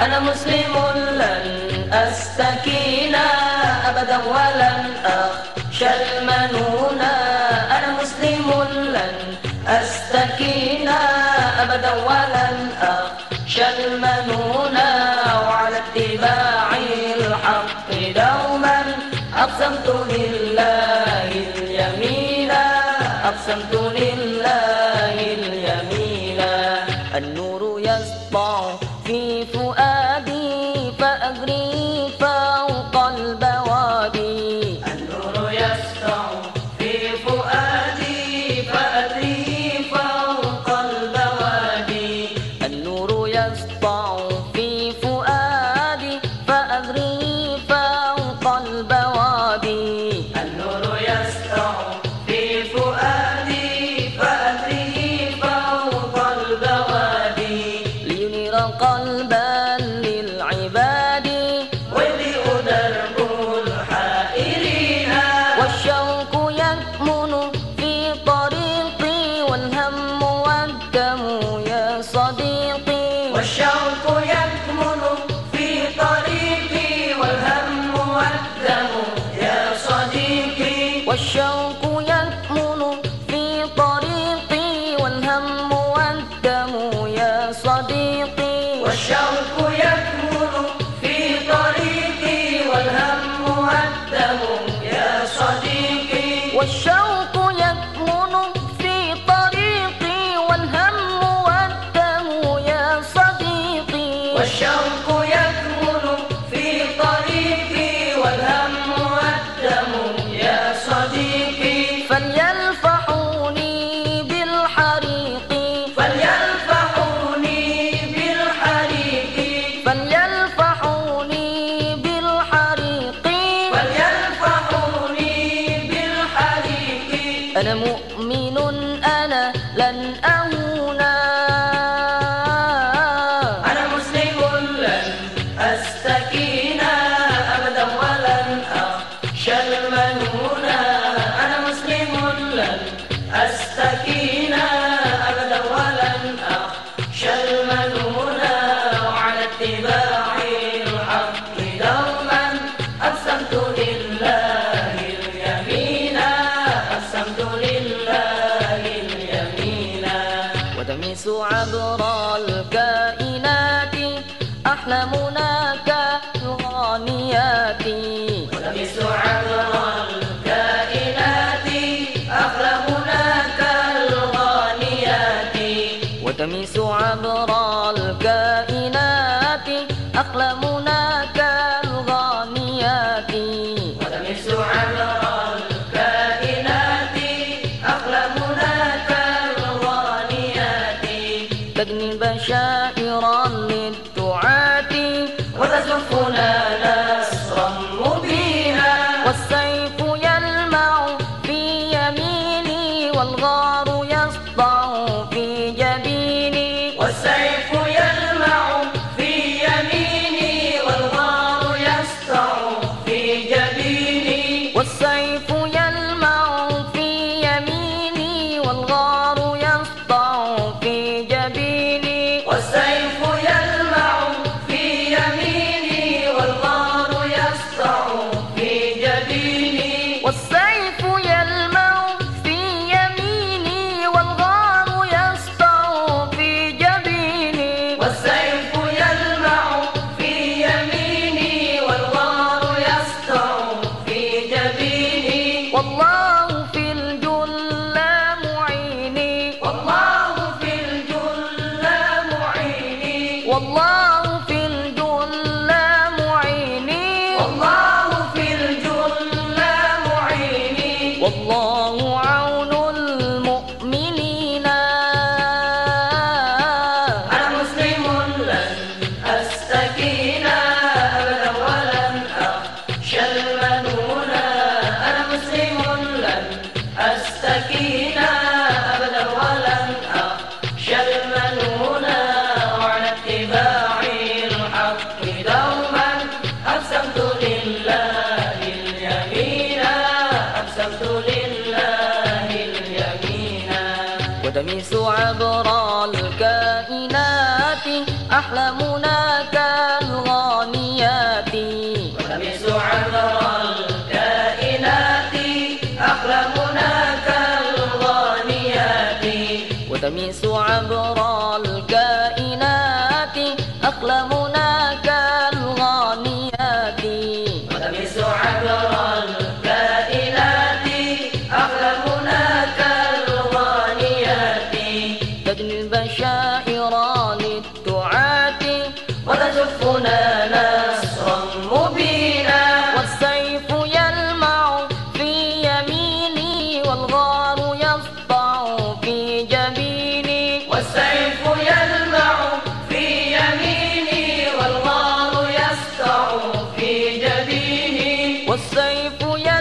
أنا مسلم لن أستكين أبدا ولن أخشى المنون. أنا مسلم لن أستكين أبدا ولن أخشى المنون. وعلى اتباع الحق دوما أقسمت لله اليمين، أقسمت لله اليمين. النور يسطع في فؤادي فأجري فوق البوادي. النور يسطع في فؤادي فأجري فوق البوادي. النور يسطع في فؤادي فأجري فوق البوادي. النور يسطع في فؤادي فأجري فوق البوادي. لينير قلبا للعباد ولأدرب الحائرين. والشوق يكمن في طريقي والهم والدم يا صديقي. والشوق يكمن في طريقي والهم والدم يا صديقي. والشوق يكمن في طريقي والهم والدم يا صديقي. والشوق يكمن في طريقي والهم والدم يا صديقي. والشوق يكمن في طريقي والهم والدم يا صديقي. والشوق يكمن في طريقي والهم والدم يا صديقي. فليلفحوني بالحريق، فليلفحوني بالحريق، فليلفحوني بالحريق، فليلفحوني بالحريق. أنا مؤمن أنا لن أهون. أنا مسلم لن أستكين أبدا ولن أخشى المنون. أنا مسلم لن أستكين أبدا ولن أخشى المنون. وعلى اتباع الحق دوما أقسمت لله اليمين، أقسمت لله اليمين. ودمس عبر الكائنات أحلامنا كالغانيات. ودمس عبر الكائنات أحلامنا كالغانيات. ودمس عبر الكائنات أحلامنا كالغانيات. ودمس عبر الكائنات أحلامنا كالغانيات. تجني بشائرا للدعاة وتزفنا نصرا مبينا. والسيف يلمع في يميني والغار يسطع في جبيني. والسيف يلمع في يميني والغار يسطع في جبيني. والسيف يلمع في يميني والغار يسطع في جبيني. والسيف يلمع في يميني والغار يسطع في جبيني. والسيف يلمع في يميني والغار يسطع في جبيني. والسيف يلمع في يميني والغار يسطع في جبيني. والله في الجل معيني، والله في الجل معيني. والله في الجل معيني. والله في الجل معيني. وتمس عبر الكائنات أقلامنا كالغانيات وتمس عبر الكائنات أقلامنا كالغانيات وتمس عبر الكائنات أقلامنا كالغانيات تجني البشائر للدعاة وتزفنا نصرا مبينا والسيف يلمع في يميني والغار يسطع في جبيني والسيف يلمع في يميني والغار يسطع في جبيني والسيف